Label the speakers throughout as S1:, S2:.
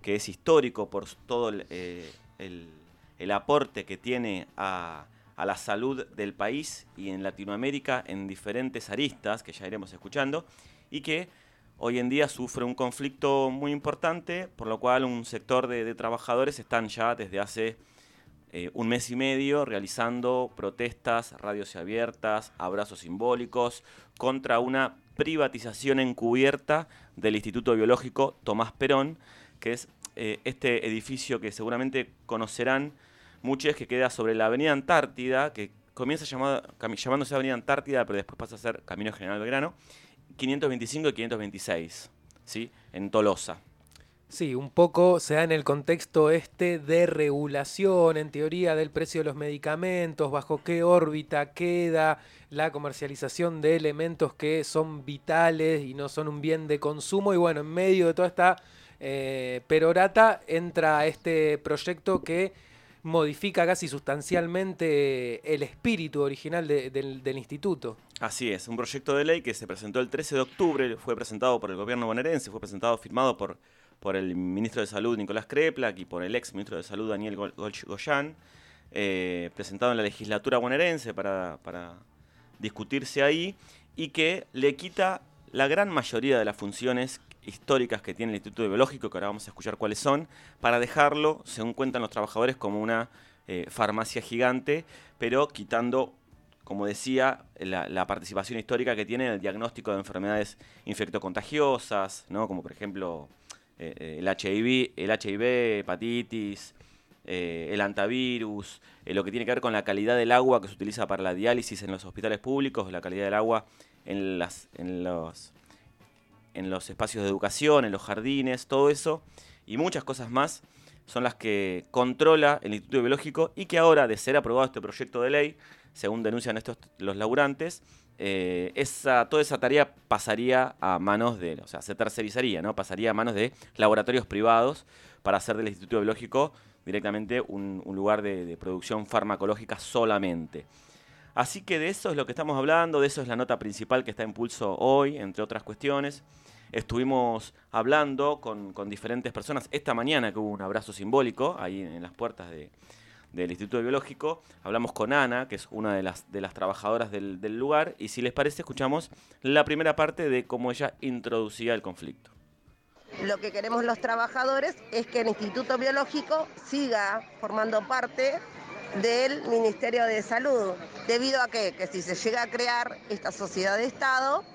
S1: que es histórico por todo el aporte que tiene a la salud del país y en Latinoamérica en diferentes aristas, que ya iremos escuchando, y que hoy en día sufre un conflicto muy importante, por lo cual un sector de trabajadores están ya desde hace un mes y medio realizando protestas, radios abiertas, abrazos simbólicos, contra una privatización encubierta del Instituto Biológico Tomás Perón, que es este edificio que seguramente conocerán muchos, que queda sobre la Avenida Antártida, que comienza llamándose Avenida Antártida, pero después pasa a ser Camino General Belgrano, 525 y 526, ¿sí? En Tolosa.
S2: Sí, un poco se da en el contexto de regulación, en teoría, del precio de los medicamentos, bajo qué órbita queda la comercialización de elementos que son vitales y no son un bien de consumo. Y bueno, en medio de toda esta perorata entra este proyecto que modifica casi sustancialmente el espíritu original del instituto.
S1: Así es, un proyecto de ley que se presentó el 13 de octubre, fue presentado por el gobierno bonaerense, fue firmado por el ministro de Salud Nicolás Kreplak y por el ex ministro de Salud Daniel Goyán, presentado en la legislatura bonaerense para discutirse ahí, y que le quita la gran mayoría de las funciones históricas que tiene el Instituto Biológico, que ahora vamos a escuchar cuáles son, para dejarlo, según cuentan los trabajadores, como una farmacia gigante, pero quitando, como decía, la participación histórica que tiene en el diagnóstico de enfermedades infectocontagiosas, ¿no? Como por ejemplo el HIV, hepatitis, el antivirus, lo que tiene que ver con la calidad del agua que se utiliza para la diálisis en los hospitales públicos, la calidad del agua en los espacios de educación, en los jardines, todo eso y muchas cosas más son las que controla el Instituto Biológico, y que ahora, de ser aprobado este proyecto de ley, según denuncian los laburantes, toda esa tarea pasaría a manos se tercerizaría, ¿no? Pasaría a manos de laboratorios privados para hacer del Instituto Biológico directamente un lugar de producción farmacológica solamente. Así que de eso es lo que estamos hablando, de eso es la nota principal que está en pulso hoy, entre otras cuestiones. Estuvimos hablando con diferentes personas esta mañana, que hubo un abrazo simbólico ahí en las puertas del Instituto Biológico. Hablamos con Ana, que es una de las trabajadoras del lugar, y si les parece escuchamos la primera parte de cómo ella introducía el conflicto.
S3: Lo que queremos los trabajadores es que el Instituto Biológico siga formando parte del Ministerio de Salud, debido a que si se llega a crear esta sociedad de Estado,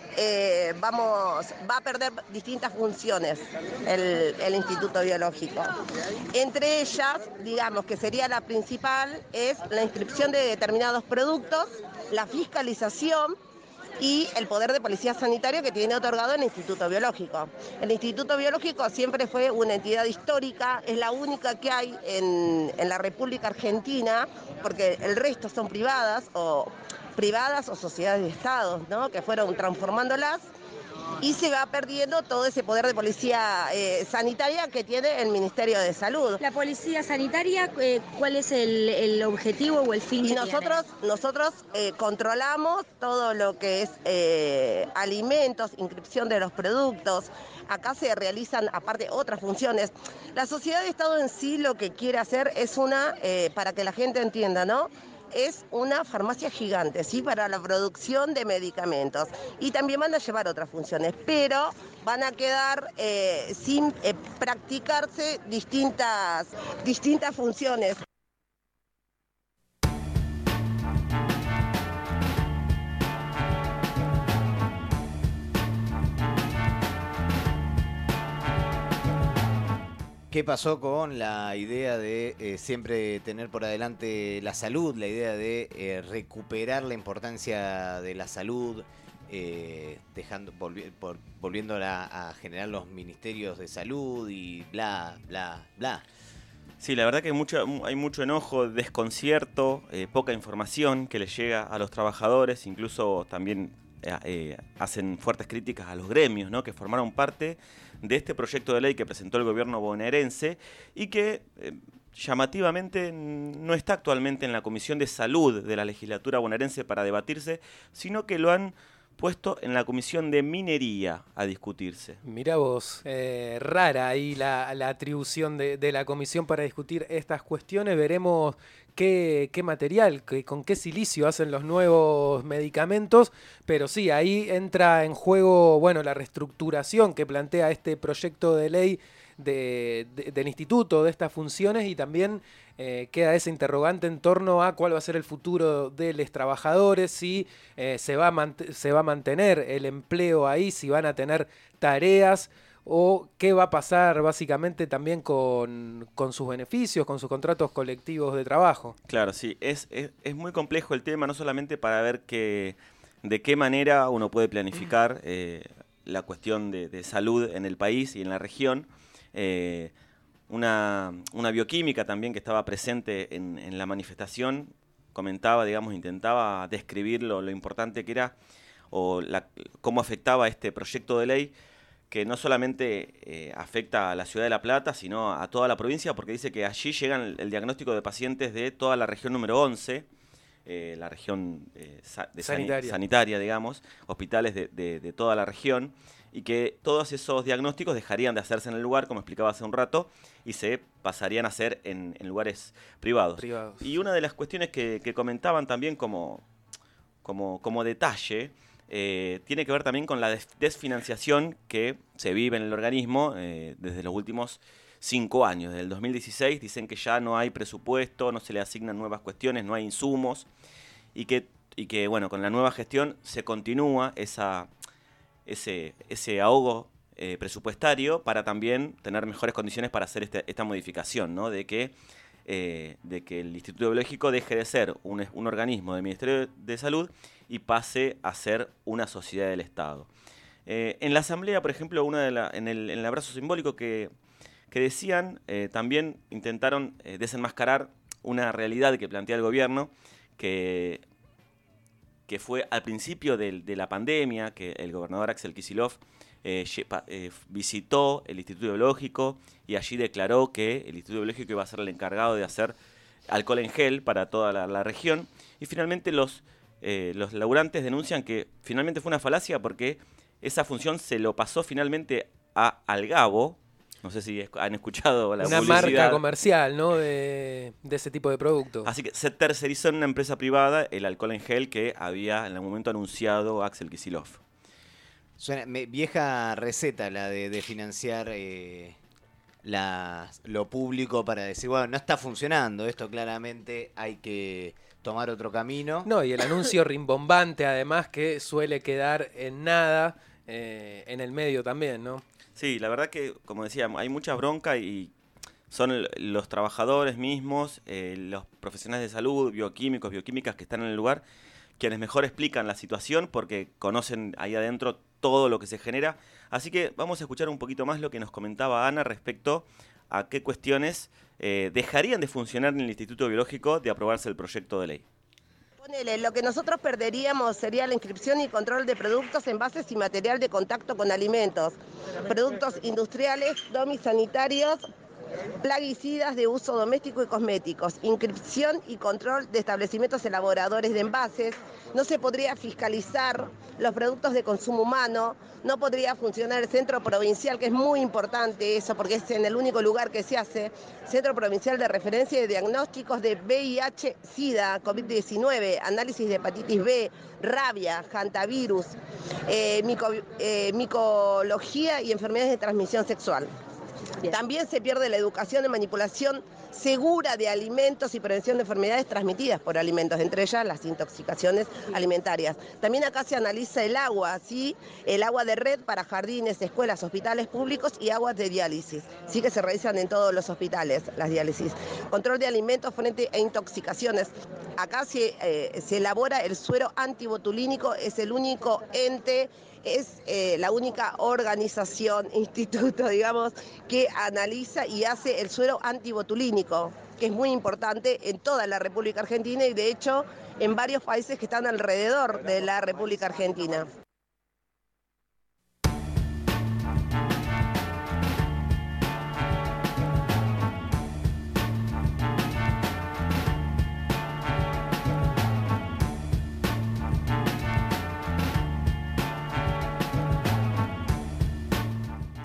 S3: va a perder distintas funciones el Instituto Biológico. Entre ellas, digamos que sería la principal, es la inscripción de determinados productos, la fiscalización y el poder de policía sanitario que tiene otorgado el Instituto Biológico. El Instituto Biológico siempre fue una entidad histórica, es la única que hay en la República Argentina, porque el resto son privadas o sociedades de Estado, ¿no? Que fueron transformándolas, y se va perdiendo todo ese poder de policía sanitaria que tiene el Ministerio de Salud.
S4: La policía sanitaria, ¿cuál es el objetivo o el fin?
S3: Y nosotros controlamos todo lo que es alimentos, inscripción de los productos. Acá se realizan aparte otras funciones. La sociedad de Estado en sí lo que quiere hacer es para que la gente entienda, ¿no? Es una farmacia gigante, ¿sí? Para la producción de medicamentos. Y también van a llevar otras funciones, pero van a quedar sin practicarse distintas funciones.
S5: ¿Qué pasó con la idea de siempre tener por adelante la salud, la idea de recuperar la importancia de la salud, volviéndola a generar los ministerios de salud y bla, bla, bla?
S1: Sí, la verdad que hay mucho enojo, desconcierto, poca información que les llega a los trabajadores, incluso también hacen fuertes críticas a los gremios, ¿no? Que formaron parte de este proyecto de ley que presentó el gobierno bonaerense y que llamativamente no está actualmente en la Comisión de Salud de la legislatura bonaerense para debatirse, sino que lo han puesto en la Comisión de Minería a discutirse.
S2: Mirá vos, rara ahí la atribución de la comisión para discutir estas cuestiones. Veremos qué material, con qué silicio hacen los nuevos medicamentos, pero sí, ahí entra en juego, bueno, la reestructuración que plantea este proyecto de ley del instituto, de estas funciones, y también queda ese interrogante en torno a cuál va a ser el futuro de los trabajadores, si se va a mantener el empleo ahí, si van a tener tareas, o qué va a pasar básicamente también con sus beneficios, con sus contratos colectivos de trabajo.
S1: Claro, sí, es muy complejo el tema, no solamente para ver de qué manera uno puede planificar la cuestión de salud en el país y en la región. Una bioquímica también que estaba presente en la manifestación comentaba, digamos, intentaba describir lo importante que era o cómo afectaba este proyecto de ley, que no solamente afecta a la ciudad de La Plata, sino a toda la provincia, porque dice que allí llegan el diagnóstico de pacientes de toda la región número 11, la región sanitaria, digamos, hospitales de toda la región, y que todos esos diagnósticos dejarían de hacerse en el lugar, como explicaba hace un rato, y se pasarían a hacer en lugares privados. Y una de las cuestiones que comentaban también como detalle, tiene que ver también con la desfinanciación que se vive en el organismo desde los últimos 5 años. Desde el 2016 dicen que ya no hay presupuesto, no se le asignan nuevas cuestiones, no hay insumos, y que bueno, con la nueva gestión se continúa ese ahogo presupuestario para también tener mejores condiciones para hacer esta modificación, ¿no? de que el Instituto Biológico deje de ser un organismo del Ministerio de Salud y pase a ser una sociedad del Estado. En la asamblea, por ejemplo, en el abrazo simbólico que decían, también intentaron desenmascarar una realidad que plantea el gobierno, que fue al principio de la pandemia, que el gobernador Axel Kicillof visitó el Instituto Biológico y allí declaró que el Instituto Biológico iba a ser el encargado de hacer alcohol en gel para toda la región, y finalmente los laburantes denuncian que finalmente fue una falacia porque esa función se lo pasó finalmente a Algabo. No sé si han escuchado la publicidad.
S2: Una marca comercial, ¿no? de ese tipo de productos.
S1: Así que se tercerizó en una empresa privada el alcohol en gel que había en algún momento anunciado Axel Kicillof.
S5: Suena vieja receta la de financiar lo público para decir, bueno, no está funcionando esto, claramente hay que tomar otro camino.
S2: No, y el anuncio rimbombante además que suele quedar en nada en el medio también, ¿no?
S1: Sí, la verdad que, como decía, hay mucha bronca y son los trabajadores mismos, los profesionales de salud, bioquímicos, bioquímicas que están en el lugar, quienes mejor explican la situación porque conocen ahí adentro todo lo que se genera. Así que vamos a escuchar un poquito más lo que nos comentaba Ana respecto a qué cuestiones dejarían de funcionar en el Instituto Biológico de aprobarse el proyecto de ley.
S3: Ponele, lo que nosotros perderíamos sería la inscripción y control de productos, envases y material de contacto con alimentos, productos industriales, domisanitarios, plaguicidas de uso doméstico y cosméticos, inscripción y control de establecimientos elaboradores de envases, no se podría fiscalizar los productos de consumo humano, no podría funcionar el centro provincial, que es muy importante eso, porque es en el único lugar que se hace, Centro Provincial de Referencia y Diagnósticos de VIH, SIDA, COVID-19, análisis de hepatitis B, rabia, hantavirus, micología y enfermedades de transmisión sexual. También se pierde la educación de manipulación segura de alimentos y prevención de enfermedades transmitidas por alimentos, entre ellas las intoxicaciones alimentarias. También acá se analiza el agua, ¿sí? El agua de red para jardines, escuelas, hospitales públicos y aguas de diálisis. Sí que se realizan en todos los hospitales las diálisis. Control de alimentos frente a intoxicaciones. Acá se elabora el suero antibotulínico, es el único ente, es la única organización, instituto, digamos, que analiza y hace el suero antibotulínico, que es muy importante en toda la República Argentina y de hecho en varios países que están alrededor de la República Argentina.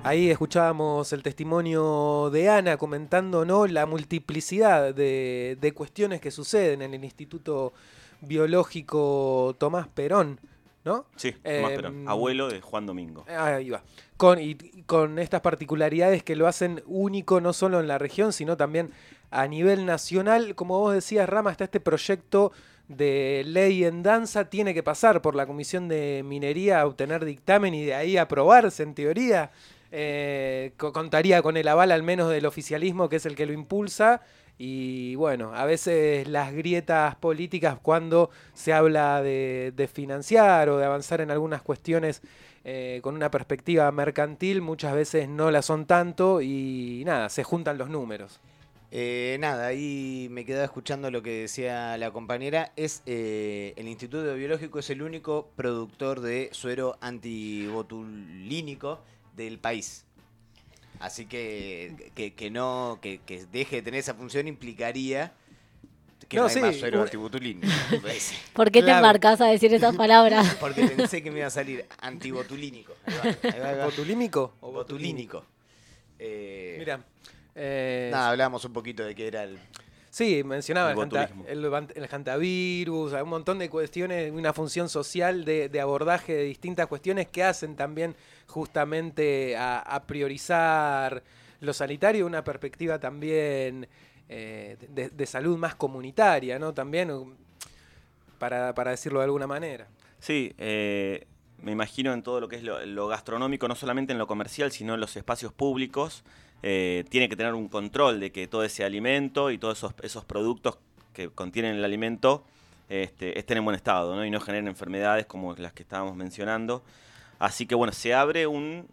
S2: Ahí escuchábamos el testimonio de Ana comentando, ¿no?, la multiplicidad de cuestiones que suceden en el Instituto Biológico Tomás Perón, ¿no?
S1: Sí, Tomás Perón, abuelo de Juan Domingo.
S2: Ahí va. Con estas particularidades que lo hacen único no solo en la región, sino también a nivel nacional. Como vos decías, Rama, está este proyecto de ley en danza, tiene que pasar por la Comisión de Minería a obtener dictamen y de ahí aprobarse, en teoría. Contaría con el aval al menos del oficialismo, que es el que lo impulsa. Y bueno, a veces las grietas políticas cuando se habla de financiar o de avanzar en algunas cuestiones con una perspectiva mercantil, muchas veces no la son tanto y nada, se juntan los números.
S5: Nada, ahí me quedaba escuchando lo que decía la compañera. El Instituto Biológico es el único productor de suero antibotulínico del país. Así que deje de tener esa función implicaría que no hay más suero antibotulínico.
S6: ¿Por qué te embarcás a decir esas palabras?
S5: Porque pensé que me iba a salir antibotulínico. Ahí va.
S2: ¿Botulímico o
S5: botulínico?
S2: Mira.
S5: Nada, hablábamos un poquito de qué era el...
S2: Sí, mencionaba el hantavirus, un montón de cuestiones, una función social de abordaje de distintas cuestiones que hacen también justamente a priorizar lo sanitario, una perspectiva también de salud más comunitaria, ¿no? También, para decirlo de alguna manera.
S1: Sí, me imagino en todo lo que es lo gastronómico, no solamente en lo comercial, sino en los espacios públicos. Tiene que tener un control de que todo ese alimento y todos esos productos que contienen el alimento estén en buen estado, ¿no? Y no generen enfermedades como las que estábamos mencionando. Así que bueno, se abre un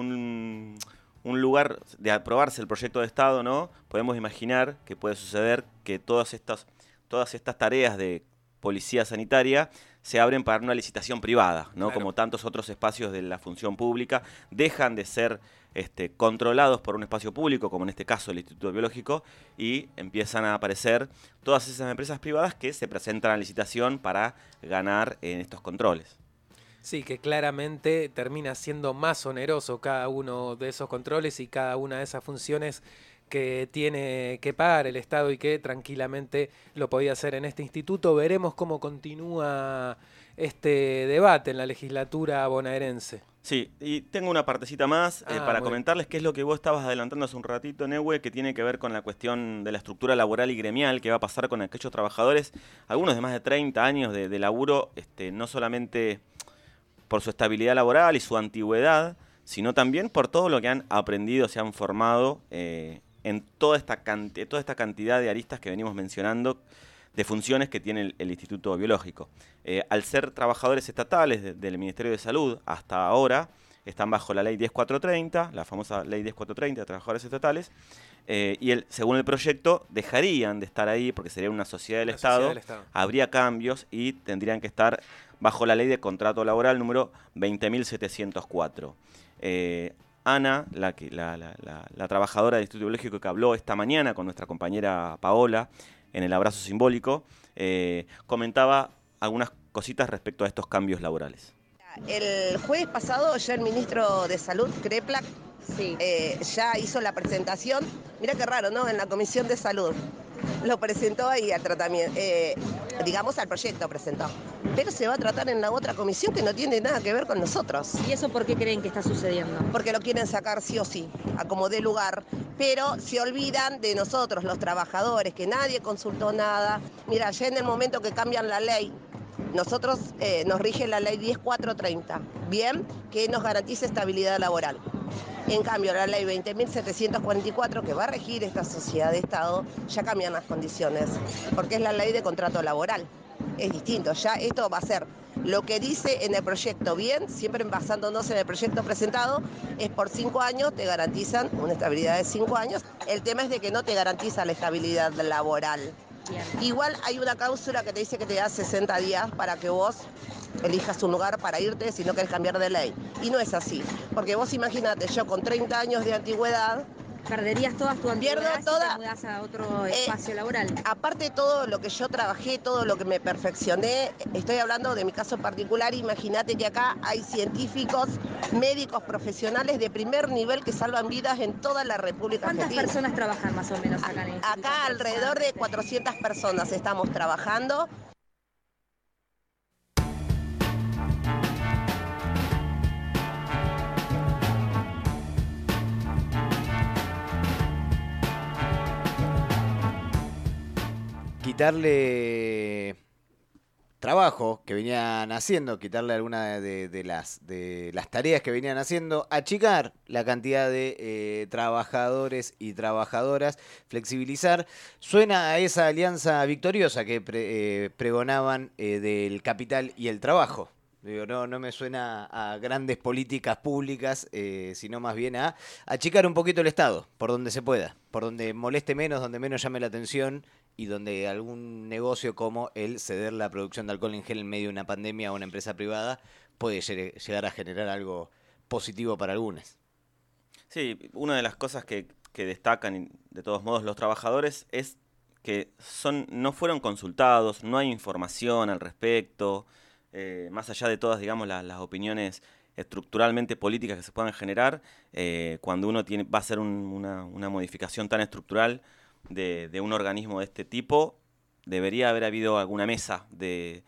S1: lugar de aprobarse el proyecto de Estado, ¿no? Podemos imaginar que puede suceder que todas estas tareas de policía sanitaria se abren para una licitación privada, ¿no? Claro. Como tantos otros espacios de la función pública, dejan de ser controlados por un espacio público, como en este caso el Instituto Biológico, y empiezan a aparecer todas esas empresas privadas que se presentan a licitación para ganar en estos controles.
S2: Sí, que claramente termina siendo más oneroso cada uno de esos controles y cada una de esas funciones que tiene que pagar el Estado y que tranquilamente lo podía hacer en este instituto. Veremos cómo continúa este debate en la legislatura bonaerense.
S1: Sí, y tengo una partecita más para comentarles qué es lo que vos estabas adelantando hace un ratito, Nehue, que tiene que ver con la cuestión de la estructura laboral y gremial, que va a pasar con aquellos trabajadores, algunos de más de 30 años de laburo, no solamente por su estabilidad laboral y su antigüedad, sino también por todo lo que han aprendido, se han formado en toda esta cantidad de aristas que venimos mencionando, de funciones que tiene el Instituto Biológico. Al ser trabajadores estatales del Ministerio de Salud hasta ahora, están bajo la ley 10430, la famosa ley 10430 de trabajadores estatales, y según el proyecto dejarían de estar ahí porque sería una sociedad del Estado, habría cambios y tendrían que estar bajo la ley de contrato laboral número 20.704. Ana, la trabajadora del Instituto Biológico que habló esta mañana con nuestra compañera Paola en el abrazo simbólico, comentaba algunas cositas respecto a estos cambios laborales.
S3: El jueves pasado ya el ministro de Salud, Kreplak, ya hizo la presentación, mira qué raro, ¿no? En la Comisión de Salud. Lo presentó ahí al tratamiento, al proyecto presentó. Pero se va a tratar en la otra comisión que no tiene nada que ver con nosotros.
S4: ¿Y eso por qué creen que está sucediendo?
S3: Porque lo quieren sacar sí o sí, a como dé lugar. Pero se olvidan de nosotros, los trabajadores, que nadie consultó nada. Mira, ya en el momento que cambian la ley, nosotros nos rige la ley 10430, bien, que nos garantiza estabilidad laboral. En cambio, la ley 20.744, que va a regir esta sociedad de Estado, ya cambian las condiciones, porque es la ley de contrato laboral. Es distinto, ya esto va a ser lo que dice en el proyecto, bien, siempre basándonos en el proyecto presentado, es por 5 años, te garantizan una estabilidad de 5 años. El tema es de que no te garantiza la estabilidad laboral. Bien. Igual hay una cláusula que te dice que te da 60 días para que vos elijas un lugar para irte si no querés cambiar de ley. Y no es así, porque vos imagínate, yo con 30 años de antigüedad,
S4: ¿Perderías todas tu antigüedad si
S3: toda,
S4: te mudás a otro espacio laboral?
S3: Aparte de todo lo que yo trabajé, todo lo que me perfeccioné, estoy hablando de mi caso particular, imagínate que acá hay científicos, médicos profesionales de primer nivel que salvan vidas en toda la República
S4: ¿Cuántas
S3: Argentina.
S4: personas trabajan más o menos acá en el instituto?
S3: Acá alrededor de 400 personas estamos trabajando.
S5: Quitarle trabajo que venían haciendo, quitarle alguna de las tareas que venían haciendo, achicar la cantidad de trabajadores y trabajadoras, flexibilizar, suena a esa alianza victoriosa que pregonaban del capital y el trabajo. Digo, no me suena a grandes políticas públicas, sino más bien a achicar un poquito el Estado, por donde se pueda, por donde moleste menos, donde menos llame la atención y donde algún negocio como el ceder la producción de alcohol en gel en medio de una pandemia a una empresa privada puede llegar a generar algo positivo para algunos.
S1: Sí, una de las cosas que destacan de todos modos los trabajadores es que no fueron consultados, no hay información al respecto, más allá de todas, digamos, las opiniones estructuralmente políticas que se puedan generar, cuando uno va a hacer una modificación tan estructural de un organismo de este tipo, debería haber habido alguna mesa de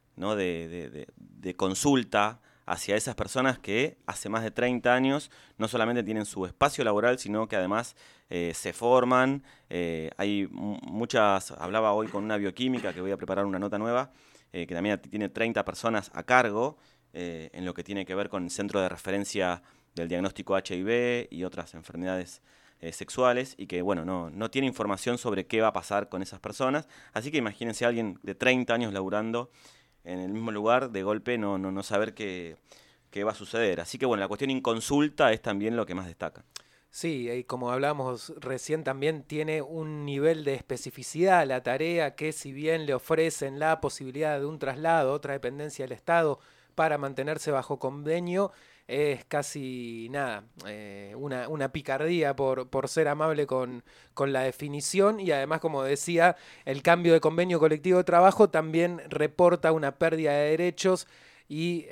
S1: consulta hacia esas personas que hace más de 30 años no solamente tienen su espacio laboral, sino que además se forman. Hay muchas, hablaba hoy con una bioquímica, que voy a preparar una nota nueva, que también tiene 30 personas a cargo en lo que tiene que ver con el centro de referencia del diagnóstico HIV y otras enfermedades sexuales, y que bueno, no tiene información sobre qué va a pasar con esas personas. Así que imagínense a alguien de 30 años laburando en el mismo lugar, de golpe no saber qué va a suceder. Así que bueno, la cuestión inconsulta es también lo que más destaca.
S2: Sí, y como hablamos recién, también tiene un nivel de especificidad la tarea que, si bien le ofrecen la posibilidad de un traslado a otra dependencia del Estado para mantenerse bajo convenio, es casi nada, una picardía por ser amable con la definición, y además, como decía, el cambio de convenio colectivo de trabajo también reporta una pérdida de derechos y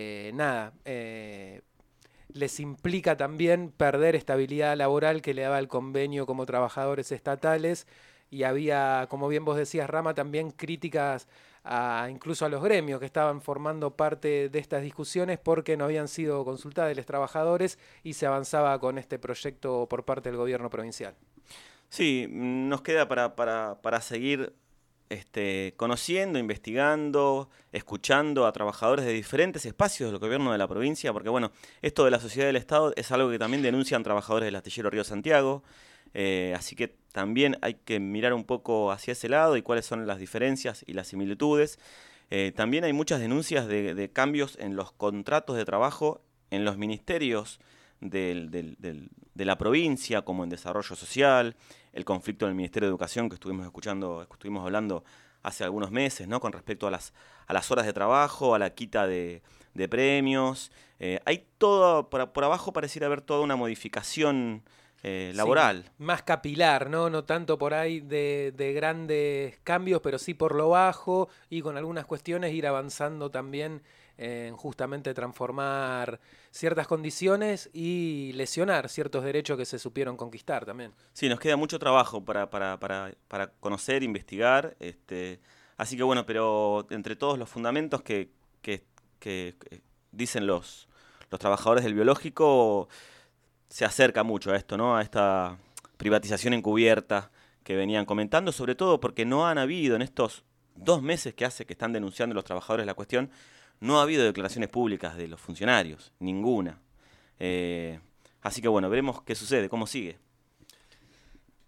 S2: les implica también perder estabilidad laboral que le daba el convenio como trabajadores estatales. Y había, como bien vos decías, Rama, también críticas incluso a los gremios que estaban formando parte de estas discusiones porque no habían sido consultados los trabajadores y se avanzaba con este proyecto por parte del gobierno provincial.
S1: Sí, nos queda para seguir conociendo, investigando, escuchando a trabajadores de diferentes espacios del gobierno de la provincia, porque bueno, esto de la sociedad del Estado es algo que también denuncian trabajadores del astillero Río Santiago, así que también hay que mirar un poco hacia ese lado y cuáles son las diferencias y las similitudes. También hay muchas denuncias de cambios en los contratos de trabajo en los ministerios de la provincia, como en desarrollo social, el conflicto en el Ministerio de Educación que estuvimos hablando hace algunos meses, ¿no? Con respecto a las horas de trabajo, a la quita de premios. Hay todo, por abajo pareciera haber toda una modificación laboral.
S2: Sí, más capilar, ¿no? No tanto por ahí de grandes cambios, pero sí por lo bajo, y con algunas cuestiones ir avanzando también en justamente transformar ciertas condiciones y lesionar ciertos derechos que se supieron conquistar también.
S1: Sí, nos queda mucho trabajo para conocer, investigar, así que bueno, pero entre todos los fundamentos que dicen los trabajadores del biológico, se acerca mucho a esto, ¿no? A esta privatización encubierta que venían comentando, sobre todo porque no han habido en estos 2 meses que hace que están denunciando los trabajadores la cuestión, no ha habido declaraciones públicas de los funcionarios, ninguna. Así que bueno, veremos qué sucede, cómo sigue.